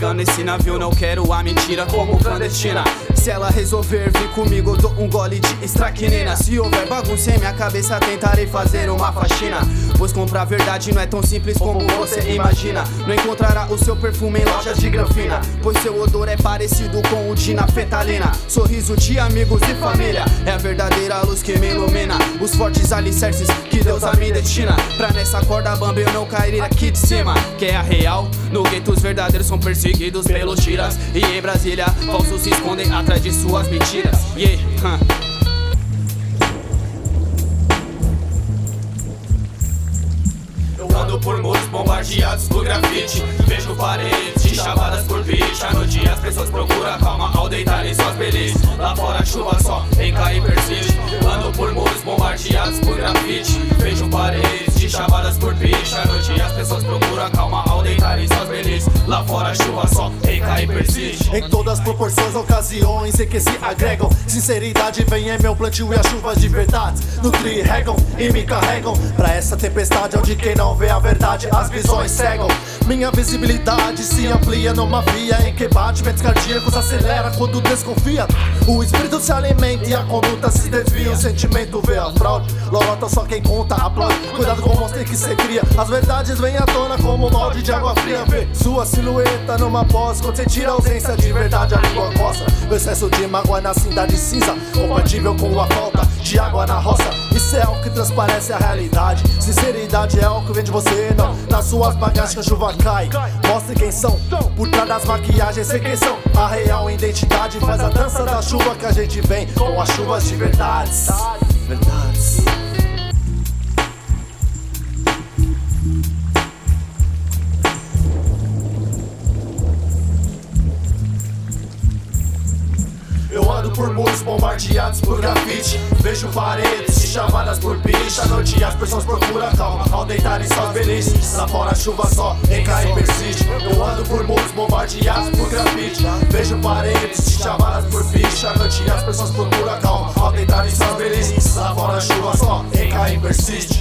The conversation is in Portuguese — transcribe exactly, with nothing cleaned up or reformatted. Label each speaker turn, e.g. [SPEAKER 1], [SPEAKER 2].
[SPEAKER 1] navegando nesse navio, não quero a mentira como clandestina. Se ela resolver vir comigo, eu dou um gole de estracnina. Se houver bagunça em minha cabeça, tentarei fazer uma faxina, pois comprar verdade não é tão simples como você imagina. Não encontrará o seu perfume em lojas de granfina, pois seu odor é parecido com o de naftalina. Sorriso de amigos e família é a verdadeira luz que me ilumina, os fortes alicerces que Deus a me destina. Pra nessa corda bamba eu não cair aqui de cima, que é a real. No gueto os verdadeiros são perseguidos pelos tiras, e em Brasília falsos se escondem atrás de suas mentiras. Yeah, huh. Ando por muros bombardeados por grafite, vejo paredes de chavadas por pitch. À noite as pessoas procuram calma ao deitar em suas belices. Lá fora a chuva só vem cair e persiste. Ando por muros bombardeados por grafite, vejo paredes de chavadas por pitch. À noite as pessoas procuram calma ao deitar em suas belices. Lá fora a chuva só vem cair e persiste.
[SPEAKER 2] Em todas as proporções, ocasiões em que se agregam, sinceridade vem em meu plantio e as chuvas de verdades nutri regam e me carregam pra essa tempestade onde quem não vê a verdade, as visões cegam. Minha visibilidade se amplia numa via em que batimentos cardíacos acelera quando desconfia. O espírito se alimenta e a conduta se desvia. O sentimento vê a fraude, lorota só quem conta aplaude. Cuidado com o monstro que cê cria, as verdades vêm à tona como um balde de água fria. Vê sua silhueta numa pós, quando você tira a ausência de verdade a língua coça. O excesso de mágoa na cidade cinza, compatível com a falta de água na roça. Isso é algo que transparece a realidade. Sinceridade é algo que vem de você, não nas suas bagagens que a chuva cai. Mostre quem são, por trás das maquiagens sei quem são. A real identidade faz a dança da chuva que a gente vem com as chuvas de verdades. Verdades. Eu ando por muros bombardeados por grafite, vejo paredes de chavadas por pitch. À noite as pessoas procuram calma ao deitar em suas belices. Lá fora a chuva só em cair e persiste. Eu ando por muros bombardeados por grafite, vejo paredes de chavadas por pitch. À noite as pessoas procuram calma ao deitar em suas belices. Lá fora a chuva só em cair e persiste.